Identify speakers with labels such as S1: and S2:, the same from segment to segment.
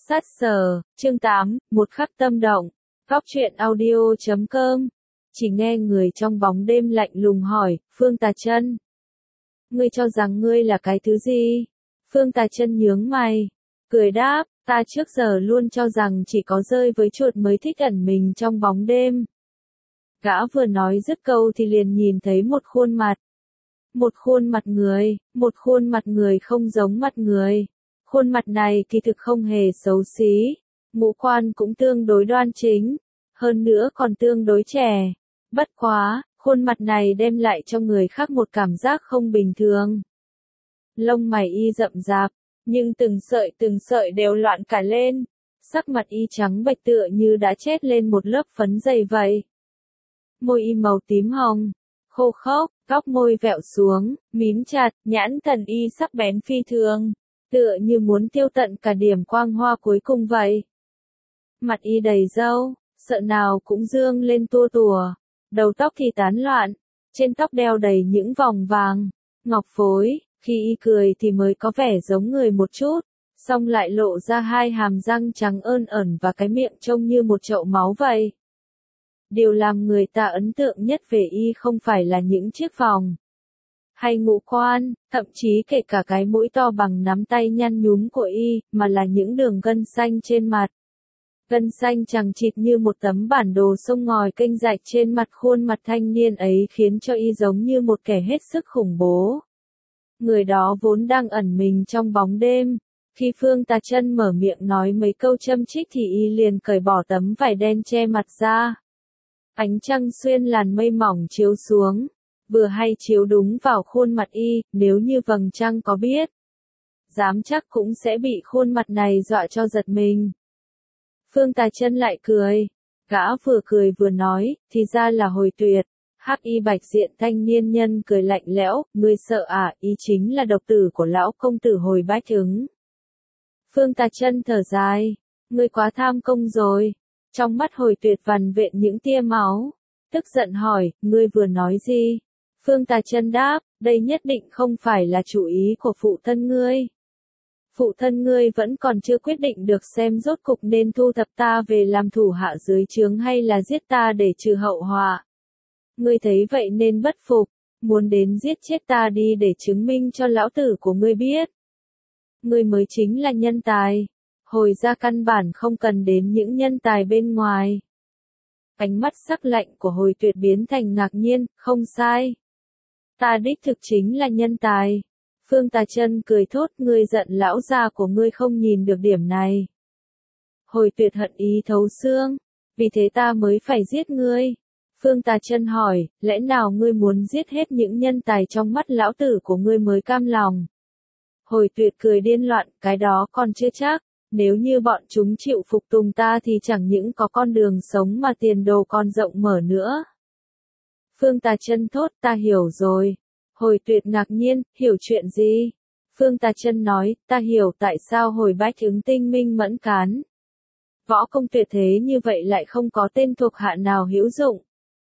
S1: Sát sờ, chương 8, một khắc tâm động. Góc truyện audio.com. Chỉ nghe người trong bóng đêm lạnh lùng hỏi, Phương Tà Chân. Ngươi cho rằng ngươi là cái thứ gì? Phương Tà Chân nhướng mày, cười đáp, ta trước giờ luôn cho rằng chỉ có rơi với chuột mới thích ẩn mình trong bóng đêm. Gã vừa nói dứt câu thì liền nhìn thấy một khuôn mặt. Một khuôn mặt người không giống mặt người. Khuôn mặt này kỳ thực không hề xấu xí, ngũ quan cũng tương đối đoan chính, hơn nữa còn tương đối trẻ. Bất quá, khuôn mặt này đem lại cho người khác một cảm giác không bình thường. Lông mày y rậm rạp, nhưng từng sợi đều loạn cả lên, sắc mặt y trắng bệch tựa như đã chết lên một lớp phấn dày vậy. Môi y màu tím hồng, khô khốc, góc môi vẹo xuống, mím chặt, nhãn thần y sắc bén phi thường, tựa như muốn tiêu tận cả điểm quang hoa cuối cùng vậy. Mặt y đầy râu, sợ nào cũng dương lên tua tủa, đầu tóc thì tán loạn, trên tóc đeo đầy những vòng vàng, ngọc phối, khi y cười thì mới có vẻ giống người một chút, song lại lộ ra hai hàm răng trắng ơn ẩn và cái miệng trông như một chậu máu vậy. Điều làm người ta ấn tượng nhất về y không phải là những chiếc vòng hay ngũ quan, thậm chí kể cả cái mũi to bằng nắm tay nhăn nhúm của y, mà là những đường gân xanh trên mặt. Gân xanh chằng chịt như một tấm bản đồ sông ngòi kênh rạch trên mặt khuôn mặt thanh niên ấy khiến cho y giống như một kẻ hết sức khủng bố. Người đó vốn đang ẩn mình trong bóng đêm. Khi Phương Tà Chân mở miệng nói mấy câu châm chích thì y liền cởi bỏ tấm vải đen che mặt ra. Ánh trăng xuyên làn mây mỏng chiếu xuống, vừa hay chiếu đúng vào khuôn mặt y, nếu như vầng trăng có biết, dám chắc cũng sẽ bị khuôn mặt này dọa cho giật mình. Phương Tà Chân lại cười, gã vừa cười vừa nói, thì ra là Hồi Tuyệt. Hắc y bạch diện thanh niên nhân cười lạnh lẽo, ngươi sợ à, ý chính là độc tử của lão công tử Hồi Bách Ứng. Phương Tà Chân thở dài, ngươi quá tham công rồi. Trong mắt Hồi Tuyệt vằn vện những tia máu, tức giận hỏi, ngươi vừa nói gì? Phương Tà Chân đáp, đây nhất định không phải là chủ ý của phụ thân ngươi. Phụ thân ngươi vẫn còn chưa quyết định được xem rốt cục nên thu thập ta về làm thủ hạ dưới trướng hay là giết ta để trừ hậu họa. Ngươi thấy vậy nên bất phục, muốn đến giết chết ta đi để chứng minh cho lão tử của ngươi biết. Ngươi mới chính là nhân tài. Hồi ra căn bản không cần đến những nhân tài bên ngoài. Ánh mắt sắc lạnh của Hồi Tuyệt biến thành ngạc nhiên, không sai. Ta đích thực chính là nhân tài. Phương Tà Chân cười thốt, ngươi giận lão già của ngươi không nhìn được điểm này. Hồi Tuyệt hận ý thấu xương, vì thế ta mới phải giết ngươi. Phương Tà Chân hỏi, lẽ nào ngươi muốn giết hết những nhân tài trong mắt lão tử của ngươi mới cam lòng? Hồi Tuyệt cười điên loạn, cái đó còn chưa chắc. Nếu như bọn chúng chịu phục tùng ta thì chẳng những có con đường sống mà tiền đồ còn rộng mở nữa. Phương Tà Chân thốt, ta hiểu rồi. Hồi Tuyệt ngạc nhiên, hiểu chuyện gì? Phương Tà Chân nói, ta hiểu tại sao Hồi Bách Ứng tinh minh mẫn cán. Võ công tuyệt thế như vậy lại không có tên thuộc hạ nào hữu dụng.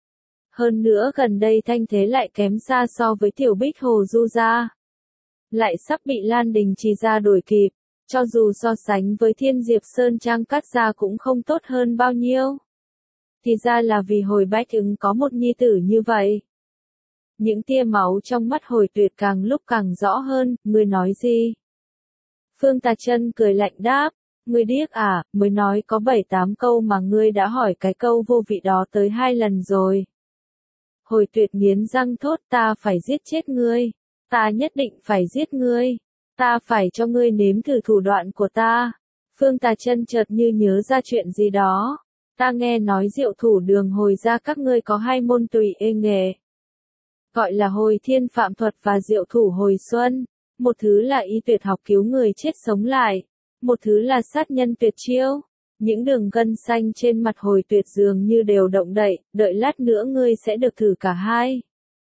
S1: Hơn nữa gần đây thanh thế lại kém xa so với Tiểu Bích Hồ Du gia. Lại sắp bị Lan Đình Trì gia đuổi kịp. Cho dù so sánh với Thiên Diệp Sơn Trang Cát gia cũng không tốt hơn bao nhiêu. Thì ra là vì Hồi Bách Ứng có một nhi tử như vậy. Những tia máu trong mắt Hồi Tuyệt càng lúc càng rõ hơn, ngươi nói gì? Phương Tà Chân cười lạnh đáp, ngươi điếc à, mới nói có 7-8 câu mà ngươi đã hỏi cái câu vô vị đó tới 2 lần rồi. Hồi Tuyệt nghiến răng thốt, ta phải giết chết ngươi, ta nhất định phải giết ngươi. Ta phải cho ngươi nếm thử thủ đoạn của ta. Phương Tà Chân chợt như nhớ ra chuyện gì đó. Ta nghe nói Diệu Thủ Đường Hồi gia các ngươi có 2 môn tùy ê nghề. Gọi là Hồi Thiên Phạm Thuật và Diệu Thủ Hồi Xuân. Một thứ là y tuyệt học cứu người chết sống lại. Một thứ là sát nhân tuyệt chiêu. Những đường gân xanh trên mặt Hồi Tuyệt dường như đều động đậy, đợi lát nữa ngươi sẽ được thử cả hai.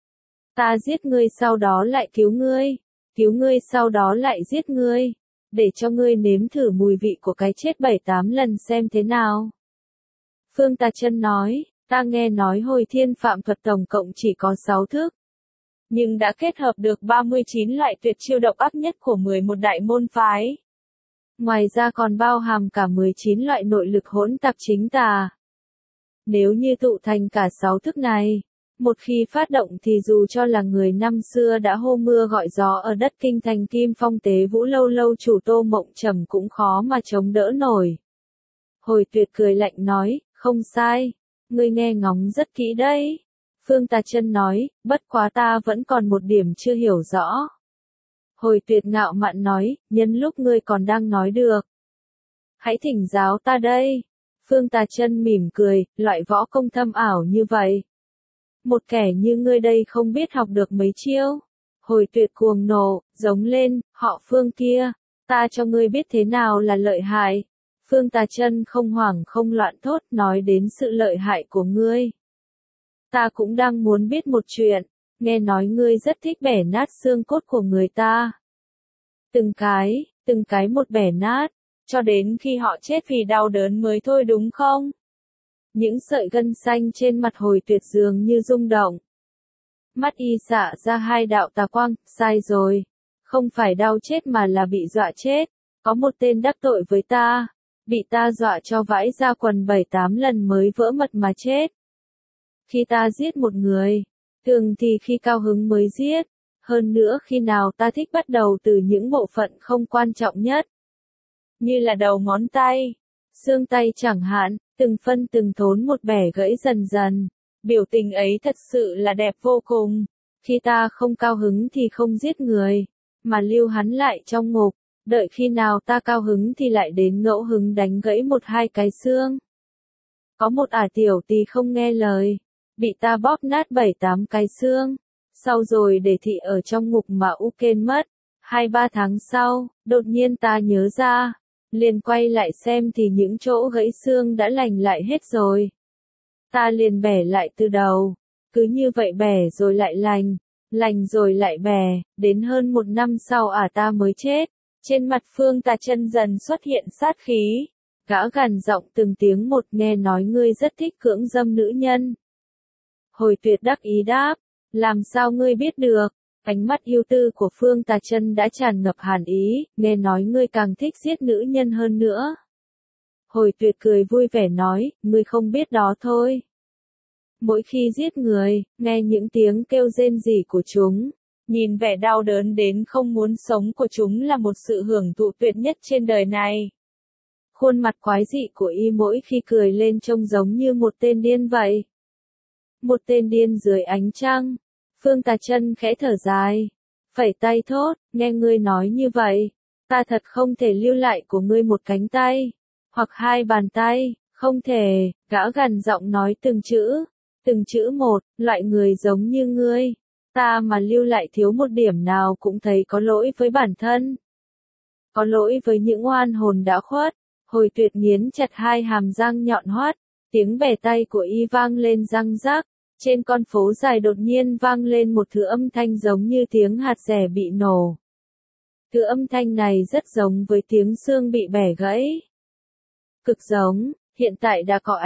S1: Ta giết ngươi sau đó lại cứu ngươi. Cứu ngươi sau đó lại giết ngươi, để cho ngươi nếm thử mùi vị của cái chết 7-8 lần xem thế nào. Phương Tà Chân nói, ta nghe nói Hồi Thiên Phạm Thuật tổng cộng chỉ có 6 thức, nhưng đã kết hợp được 39 loại tuyệt chiêu độc ác nhất của 11 đại môn phái. Ngoài ra còn bao hàm cả 19 loại nội lực hỗn tạp chính tà. Nếu như tụ thành cả 6 thức này, một khi phát động thì dù cho là người năm xưa đã hô mưa gọi gió ở đất kinh thành Kim Phong Tế Vũ lâu lâu chủ Tô Mộng Trầm cũng khó mà chống đỡ nổi. Hồi Tuyệt cười lạnh nói, không sai, ngươi nghe ngóng rất kỹ đấy. Phương Tà Chân nói, bất quá ta vẫn còn một điểm chưa hiểu rõ. Hồi Tuyệt ngạo mạn nói, nhân lúc ngươi còn đang nói được, hãy thỉnh giáo ta đây. Phương Tà Chân mỉm cười, loại võ công thâm ảo như vậy, một kẻ như ngươi đây không biết học được mấy chiêu. Hồi Tuyệt cuồng nộ, giống lên, họ Phương kia, ta cho ngươi biết thế nào là lợi hại. Phương Tà Chân không hoảng không loạn thốt nói đến sự lợi hại của ngươi. Ta cũng đang muốn biết một chuyện, nghe nói ngươi rất thích bẻ nát xương cốt của người ta. Từng cái một bẻ nát, cho đến khi họ chết vì đau đớn mới thôi đúng không? Những sợi gân xanh trên mặt Hồi Tuyệt dường như rung động. Mắt y xạ ra hai đạo tà quang, sai rồi. Không phải đau chết mà là bị dọa chết. Có một tên đắc tội với ta, bị ta dọa cho vãi ra quần 7-8 lần mới vỡ mật mà chết. Khi ta giết một người, thường thì khi cao hứng mới giết. Hơn nữa khi nào ta thích bắt đầu từ những bộ phận không quan trọng nhất. Như là đầu ngón tay, xương tay chẳng hạn, từng phân từng thốn một bẻ gãy dần dần. Biểu tình ấy thật sự là đẹp vô cùng. Khi ta không cao hứng thì không giết người, mà lưu hắn lại trong ngục, đợi khi nào ta cao hứng thì lại đến ngẫu hứng đánh gãy 1-2 cái xương. Có một tiểu tỳ không nghe lời, bị ta bóp nát 7-8 cái xương, sau rồi để thị ở trong ngục mà u kên mất. 2-3 tháng sau, đột nhiên ta nhớ ra, liền quay lại xem thì những chỗ gãy xương đã lành lại hết rồi. Ta liền bẻ lại từ đầu, cứ như vậy bẻ rồi lại lành rồi lại bẻ, đến hơn 1 năm sau ta mới chết. Trên mặt Phương Tà Chân dần xuất hiện sát khí, gã gằn giọng từng tiếng một, nghe nói ngươi rất thích cưỡng dâm nữ nhân. Hồi Tuyệt đắc ý đáp, làm sao ngươi biết được? Ánh mắt yêu tư của Phương Tà Chân đã tràn ngập hàn ý, nghe nói ngươi càng thích giết nữ nhân hơn nữa. Hồi Tuyệt cười vui vẻ nói, ngươi không biết đó thôi. Mỗi khi giết người, nghe những tiếng kêu rên rỉ của chúng, nhìn vẻ đau đớn đến không muốn sống của chúng là một sự hưởng thụ tuyệt nhất trên đời này. Khuôn mặt quái dị của y mỗi khi cười lên trông giống như một tên điên vậy. Một tên điên dưới ánh trăng. Phương Tà Chân khẽ thở dài, phẩy tay thốt, nghe ngươi nói như vậy, ta thật không thể lưu lại của ngươi một cánh tay, hoặc 2 bàn tay, không thể. Gã gằn giọng nói từng chữ một, loại người giống như ngươi, ta mà lưu lại thiếu một điểm nào cũng thấy có lỗi với bản thân. Có lỗi với những oan hồn đã khuất. Hồi Tuyệt nghiến chặt 2 hàm răng nhọn hoắt, tiếng bẻ tay của y vang lên răng rắc. Trên con phố dài đột nhiên vang lên một thứ âm thanh giống như tiếng hạt dẻ bị nổ. Thứ âm thanh này rất giống với tiếng xương bị bẻ gãy. Cực giống, hiện tại đã có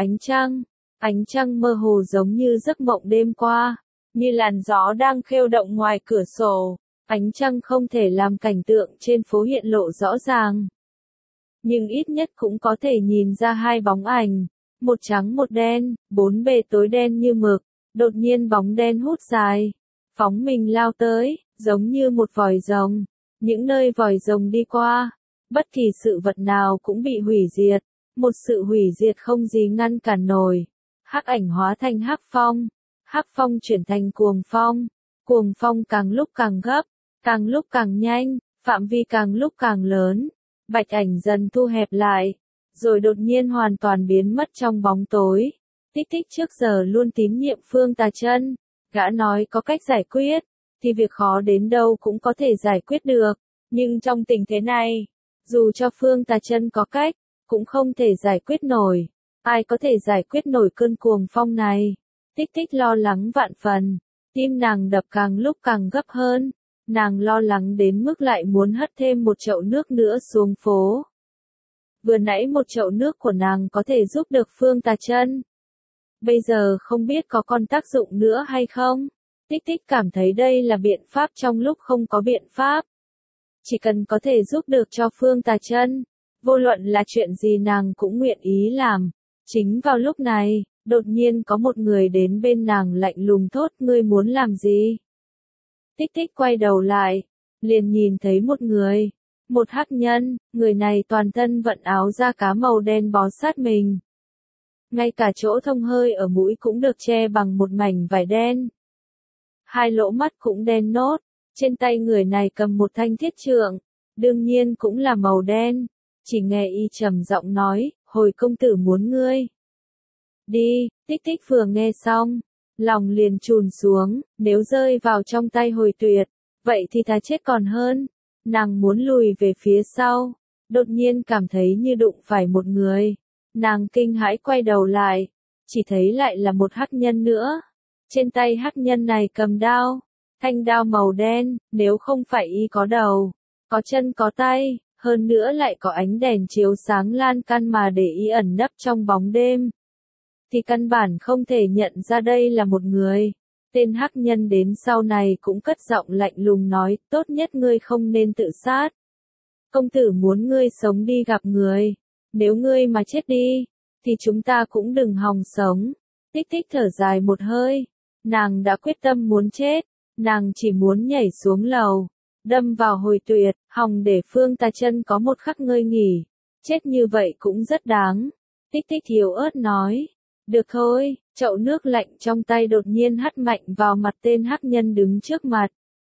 S1: ánh trăng mơ hồ giống như giấc mộng đêm qua, như làn gió đang khêu động ngoài cửa sổ. Ánh trăng không thể làm cảnh tượng trên phố hiện lộ rõ ràng, nhưng ít nhất cũng có thể nhìn ra 2 bóng ảnh, một trắng một đen, 4 bề tối đen như mực. Đột nhiên bóng đen hút dài, phóng mình lao tới, giống như một vòi rồng. Những nơi vòi rồng đi qua, bất kỳ sự vật nào cũng bị hủy diệt, một sự hủy diệt không gì ngăn cản nổi. Hắc ảnh hóa thành hắc phong chuyển thành cuồng phong càng lúc càng gấp, càng lúc càng nhanh, phạm vi càng lúc càng lớn. Bạch ảnh dần thu hẹp lại, rồi đột nhiên hoàn toàn biến mất trong bóng tối. Tích Tích trước giờ luôn tín nhiệm Phương Tà Chân, gã nói có cách giải quyết, thì việc khó đến đâu cũng có thể giải quyết được, nhưng trong tình thế này, dù cho Phương Tà Chân có cách, cũng không thể giải quyết nổi. Ai có thể giải quyết nổi cơn cuồng phong này? Tích Tích lo lắng vạn phần, tim nàng đập càng lúc càng gấp hơn, nàng lo lắng đến mức lại muốn hất thêm một chậu nước nữa xuống phố. Vừa nãy một chậu nước của nàng có thể giúp được Phương Tà Chân, bây giờ không biết có còn tác dụng nữa hay không. Tích Tích cảm thấy đây là biện pháp trong lúc không có biện pháp. Chỉ cần có thể giúp được cho Phương Tà Chân, Vô luận là chuyện gì nàng cũng nguyện ý làm. Chính vào lúc này, đột nhiên có một người đến bên nàng lạnh lùng thốt, ngươi muốn làm gì? Tích tích quay đầu lại, liền nhìn thấy một người, một hắc nhân, người này toàn thân vận áo da cá màu đen bó sát mình. Ngay cả chỗ thông hơi ở mũi cũng được che bằng một mảnh vải đen. Hai lỗ mắt cũng đen nốt, trên tay người này cầm một thanh thiết trượng, đương nhiên cũng là màu đen. Chỉ nghe y trầm giọng nói, hồi công tử muốn ngươi. Đi, tích tích vừa nghe xong, lòng liền chùn xuống, nếu rơi vào trong tay hồi tuyệt, vậy thì thà chết còn hơn. Nàng muốn lùi về phía sau, đột nhiên cảm thấy như đụng phải một người. Nàng kinh hãi quay đầu lại, chỉ thấy lại là một hắc nhân nữa. Trên tay hắc nhân này cầm đao, thanh đao màu đen, nếu không phải y có đầu, có chân có tay, hơn nữa lại có ánh đèn chiếu sáng lan can mà để y ẩn nấp trong bóng đêm, thì căn bản không thể nhận ra đây là một người. Tên hắc nhân đến sau này cũng cất giọng lạnh lùng nói, tốt nhất ngươi không nên tự sát. Công tử muốn ngươi sống đi gặp người, nếu ngươi mà chết đi, thì chúng ta cũng đừng hòng sống. Tích tích thở dài một hơi, nàng đã quyết tâm muốn chết, nàng chỉ muốn nhảy xuống lầu, đâm vào hồi tuyệt, hòng để Phương Tà Chân có một khắc ngơi nghỉ, chết như vậy cũng rất đáng. Tích tích yếu ớt nói, được thôi, chậu nước lạnh trong tay đột nhiên hắt mạnh vào mặt tên hắc nhân đứng trước mặt.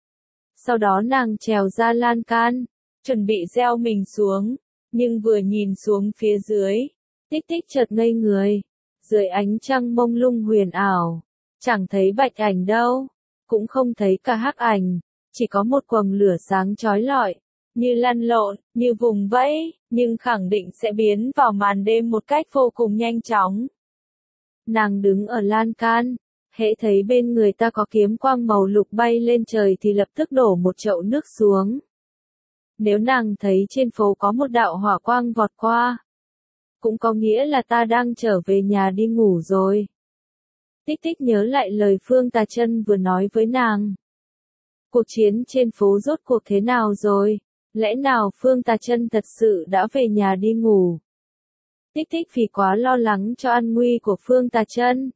S1: Sau đó nàng trèo ra lan can, chuẩn bị gieo mình xuống, nhưng vừa nhìn xuống phía dưới, tích tích chợt ngây người, dưới ánh trăng mông lung huyền ảo, chẳng thấy bạch ảnh đâu, cũng không thấy cả hắc ảnh, chỉ có một quầng lửa sáng chói lọi, như lăn lộn, như vùng vẫy, nhưng khẳng định sẽ biến vào màn đêm một cách vô cùng nhanh chóng. Nàng đứng ở lan can, hễ thấy bên người ta có kiếm quang màu lục bay lên trời thì lập tức đổ một chậu nước xuống. Nếu nàng thấy trên phố có một đạo hỏa quang vọt qua, cũng có nghĩa là ta đang trở về nhà đi ngủ rồi. Tích tích nhớ lại lời Phương Tà Chân vừa nói với nàng. Cuộc chiến trên phố rốt cuộc thế nào rồi? Lẽ nào Phương Tà Chân thật sự đã về nhà đi ngủ? Tích tích vì quá lo lắng cho an nguy của Phương Tà Chân,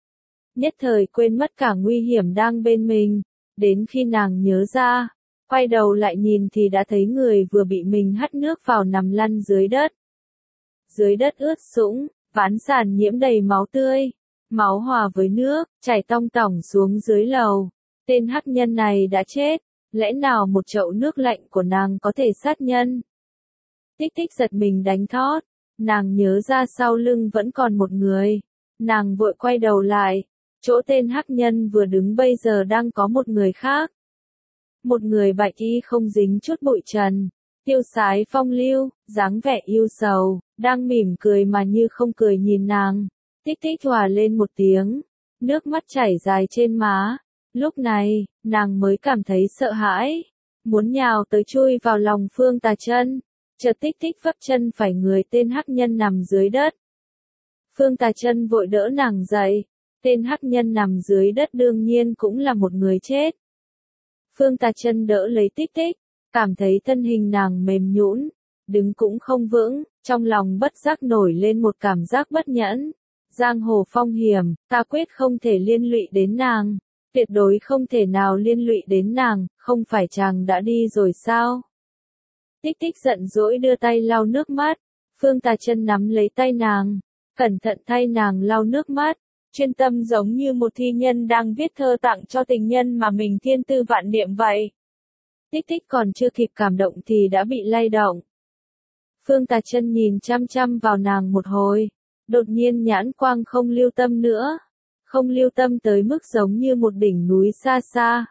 S1: nhất thời quên mất cả nguy hiểm đang bên mình, đến khi nàng nhớ ra, quay đầu lại nhìn thì đã thấy người vừa bị mình hắt nước vào nằm lăn dưới đất. Dưới đất ướt sũng, ván sàn nhiễm đầy máu tươi, máu hòa với nước, chảy tong tỏng xuống dưới lầu. Tên hắc nhân này đã chết, lẽ nào một chậu nước lạnh của nàng có thể sát nhân? Tích tích giật mình đánh thót, nàng nhớ ra sau lưng vẫn còn một người, nàng vội quay đầu lại, chỗ tên hắc nhân vừa đứng bây giờ đang có một người khác. Một người bạch y không dính chút bụi trần, tiêu sái phong lưu, dáng vẻ yêu sầu, đang mỉm cười mà như không cười nhìn nàng. Tích tích hòa lên một tiếng, nước mắt chảy dài trên má. Lúc này, nàng mới cảm thấy sợ hãi, muốn nhào tới chui vào lòng Phương Tà Chân. Chợt tích tích vấp chân phải người tên hắc nhân nằm dưới đất. Phương Tà Chân vội đỡ nàng dậy, tên hắc nhân nằm dưới đất đương nhiên cũng là một người chết. Phương Tà Chân đỡ lấy tích tích, cảm thấy thân hình nàng mềm nhũn, đứng cũng không vững, trong lòng bất giác nổi lên một cảm giác bất nhẫn. Giang hồ phong hiểm, ta quyết không thể liên lụy đến nàng, tuyệt đối không thể nào liên lụy đến nàng, không phải chàng đã đi rồi sao? Tích tích giận dỗi đưa tay lau nước mắt, Phương Tà Chân nắm lấy tay nàng, cẩn thận thay nàng lau nước mắt, chuyên tâm giống như một thi nhân đang viết thơ tặng cho tình nhân mà mình thiên tư vạn niệm vậy. Tích tích còn chưa kịp cảm động thì đã bị lay động. Phương Tà Chân nhìn chăm chăm vào nàng một hồi, đột nhiên nhãn quang không lưu tâm nữa, không lưu tâm tới mức giống như một đỉnh núi xa xa,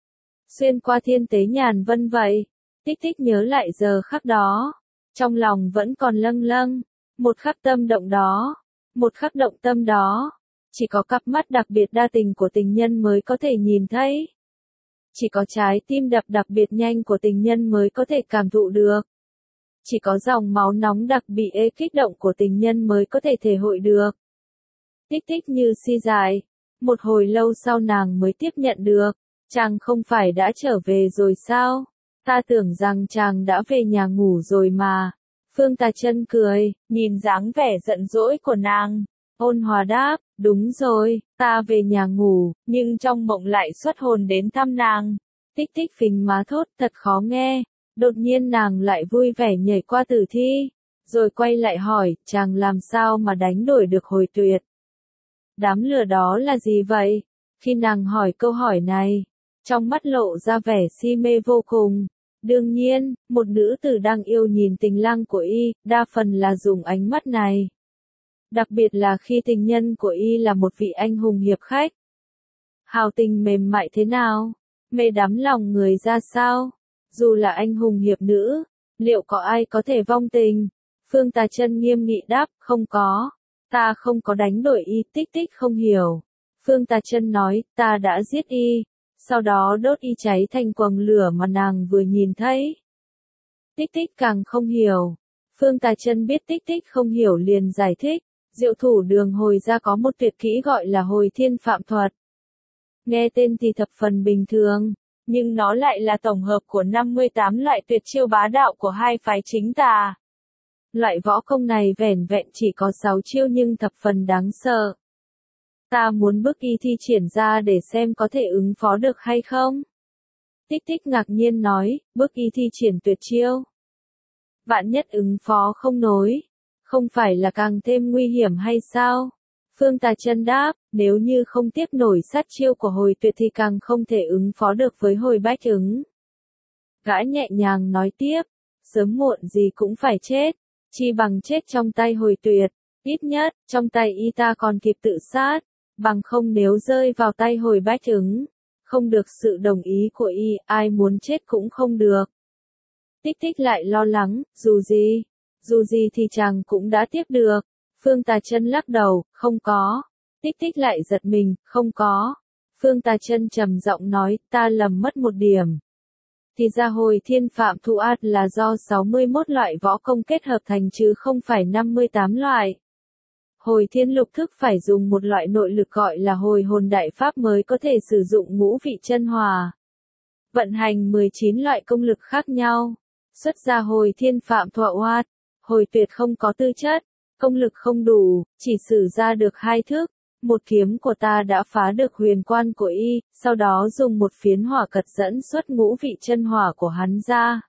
S1: xuyên qua thiên tế nhàn vân vậy. Tích tích nhớ lại giờ khắc đó, trong lòng vẫn còn lâng lâng, một khắc tâm động đó, một khắc động tâm đó, chỉ có cặp mắt đặc biệt đa tình của tình nhân mới có thể nhìn thấy. Chỉ có trái tim đập đặc biệt nhanh của tình nhân mới có thể cảm thụ được. Chỉ có dòng máu nóng đặc bị kích động của tình nhân mới có thể thể hội được. Tích tích như si dại, một hồi lâu sau nàng mới tiếp nhận được, chàng không phải đã trở về rồi sao? Ta tưởng rằng chàng đã về nhà ngủ rồi mà. Phương Tà Chân cười, nhìn dáng vẻ giận dỗi của nàng, ôn hòa đáp, đúng rồi, ta về nhà ngủ, nhưng trong mộng lại xuất hồn đến thăm nàng. Tích tích phình má thốt thật khó nghe, đột nhiên nàng lại vui vẻ nhảy qua tử thi, rồi quay lại hỏi, chàng làm sao mà đánh đổi được hồi tuyệt. Đám lửa đó là gì vậy? Khi nàng hỏi câu hỏi này, trong mắt lộ ra vẻ si mê vô cùng. Đương nhiên, một nữ tử đang yêu nhìn tình lang của y, đa phần là dùng ánh mắt này. Đặc biệt là khi tình nhân của y là một vị anh hùng hiệp khách. Hào tình mềm mại thế nào? Mê đắm lòng người ra sao? Dù là anh hùng hiệp nữ, liệu có ai có thể vong tình? Phương Tà Chân nghiêm nghị đáp, không có. Ta không có đánh đổi y. Tích tích không hiểu. Phương Tà Chân nói, ta đã giết y, sau đó đốt y cháy thành quầng lửa mà nàng vừa nhìn thấy. Tích tích càng không hiểu. Phương Tà Chân biết tích tích không hiểu liền giải thích, Diệu Thủ Đường hồi ra có một tuyệt kỹ gọi là Hồi Thiên Phạm Thuật. Nghe tên thì thập phần bình thường, nhưng nó lại là tổng hợp của 58 loại tuyệt chiêu bá đạo của hai phái chính tà. Loại võ công này vẻn vẹn chỉ có 6 chiêu nhưng thập phần đáng sợ. Ta muốn bức y thi triển ra để xem có thể ứng phó được hay không? Tích tích ngạc nhiên nói, bức y thi triển tuyệt chiêu. Vạn nhất ứng phó không nổi, không phải là càng thêm nguy hiểm hay sao? Phương Tà Chân đáp, nếu như không tiếp nổi sát chiêu của hồi tuyệt thì càng không thể ứng phó được với hồi bách ứng. Gã nhẹ nhàng nói tiếp, sớm muộn gì cũng phải chết, chi bằng chết trong tay hồi tuyệt, ít nhất, trong tay y ta còn kịp tự sát, bằng không nếu rơi vào tay hồi bách ứng, không được sự đồng ý của y, ai muốn chết cũng không được. Tích tích lại lo lắng, dù gì thì chàng cũng đã tiếp được. Phương Tà Chân lắc đầu, không có. Tích tích lại giật mình, không có. Phương Tà Chân trầm giọng nói, ta lầm mất một điểm. Thì ra Hồi Thiên Phạm Thụ Át là do 61 loại võ công kết hợp thành chứ không phải 58 loại. Hồi Thiên Lục Thức phải dùng một loại nội lực gọi là Hồi Hồn Đại Pháp mới có thể sử dụng ngũ vị chân hòa. Vận hành 19 loại công lực khác nhau. Xuất ra Hồi Thiên Phạm Thụ Át, hồi tuyệt không có tư chất, công lực không đủ, chỉ sử ra được 2 thức. Một kiếm của ta đã phá được huyền quan của y, sau đó dùng một phiến hỏa cật dẫn xuất ngũ vị chân hỏa của hắn ra.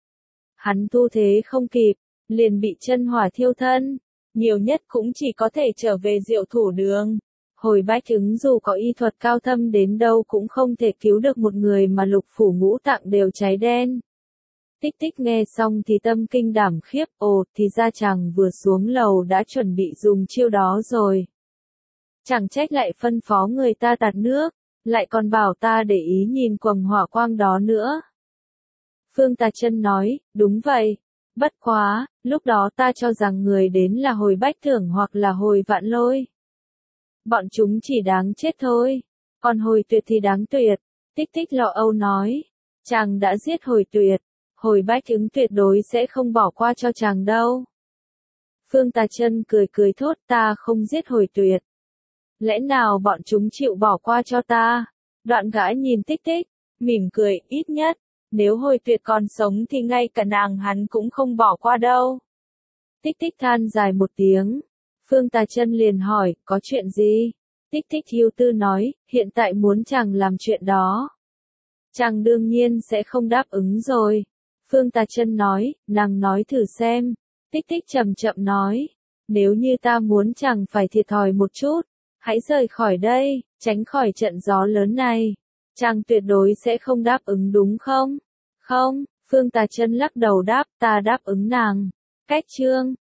S1: Hắn thu thế không kịp, liền bị chân hỏa thiêu thân, nhiều nhất cũng chỉ có thể trở về Diệu Thủ Đường. Hồi bách ứng dù có y thuật cao thâm đến đâu cũng không thể cứu được một người mà lục phủ ngũ tạng đều cháy đen. Tích tích nghe xong thì tâm kinh đảm khiếp, ồ, thì ra chàng vừa xuống lầu đã chuẩn bị dùng chiêu đó rồi. Chẳng trách lại phân phó người ta tạt nước, lại còn bảo ta để ý nhìn quầng hỏa quang đó nữa. Phương Tà Chân nói, đúng vậy. Bất quá, lúc đó ta cho rằng người đến là hồi bách thưởng hoặc là hồi vạn lôi. Bọn chúng chỉ đáng chết thôi. Còn hồi tuyệt thì đáng tuyệt. Tích tích lo âu nói. Chàng đã giết hồi tuyệt. Hồi bách ứng tuyệt đối sẽ không bỏ qua cho chàng đâu. Phương Tà Chân cười cười thốt, ta không giết hồi tuyệt. Lẽ nào bọn chúng chịu bỏ qua cho ta? Đoạn gã nhìn tích tích, mỉm cười, ít nhất, nếu hồi tuyệt còn sống thì ngay cả nàng hắn cũng không bỏ qua đâu. Tích tích than dài một tiếng. Phương Tà Chân liền hỏi, có chuyện gì? Tích tích hiu tư nói, hiện tại muốn chàng làm chuyện đó. Chàng đương nhiên sẽ không đáp ứng rồi. Phương Tà Chân nói, nàng nói thử xem. Tích tích chậm chậm nói, nếu như ta muốn chàng phải thiệt thòi một chút, hãy rời khỏi đây, tránh khỏi trận gió lớn này. Chàng tuyệt đối sẽ không đáp ứng đúng không? Không, Phương Tà Chân lắc đầu đáp, ta đáp ứng nàng. Cách chương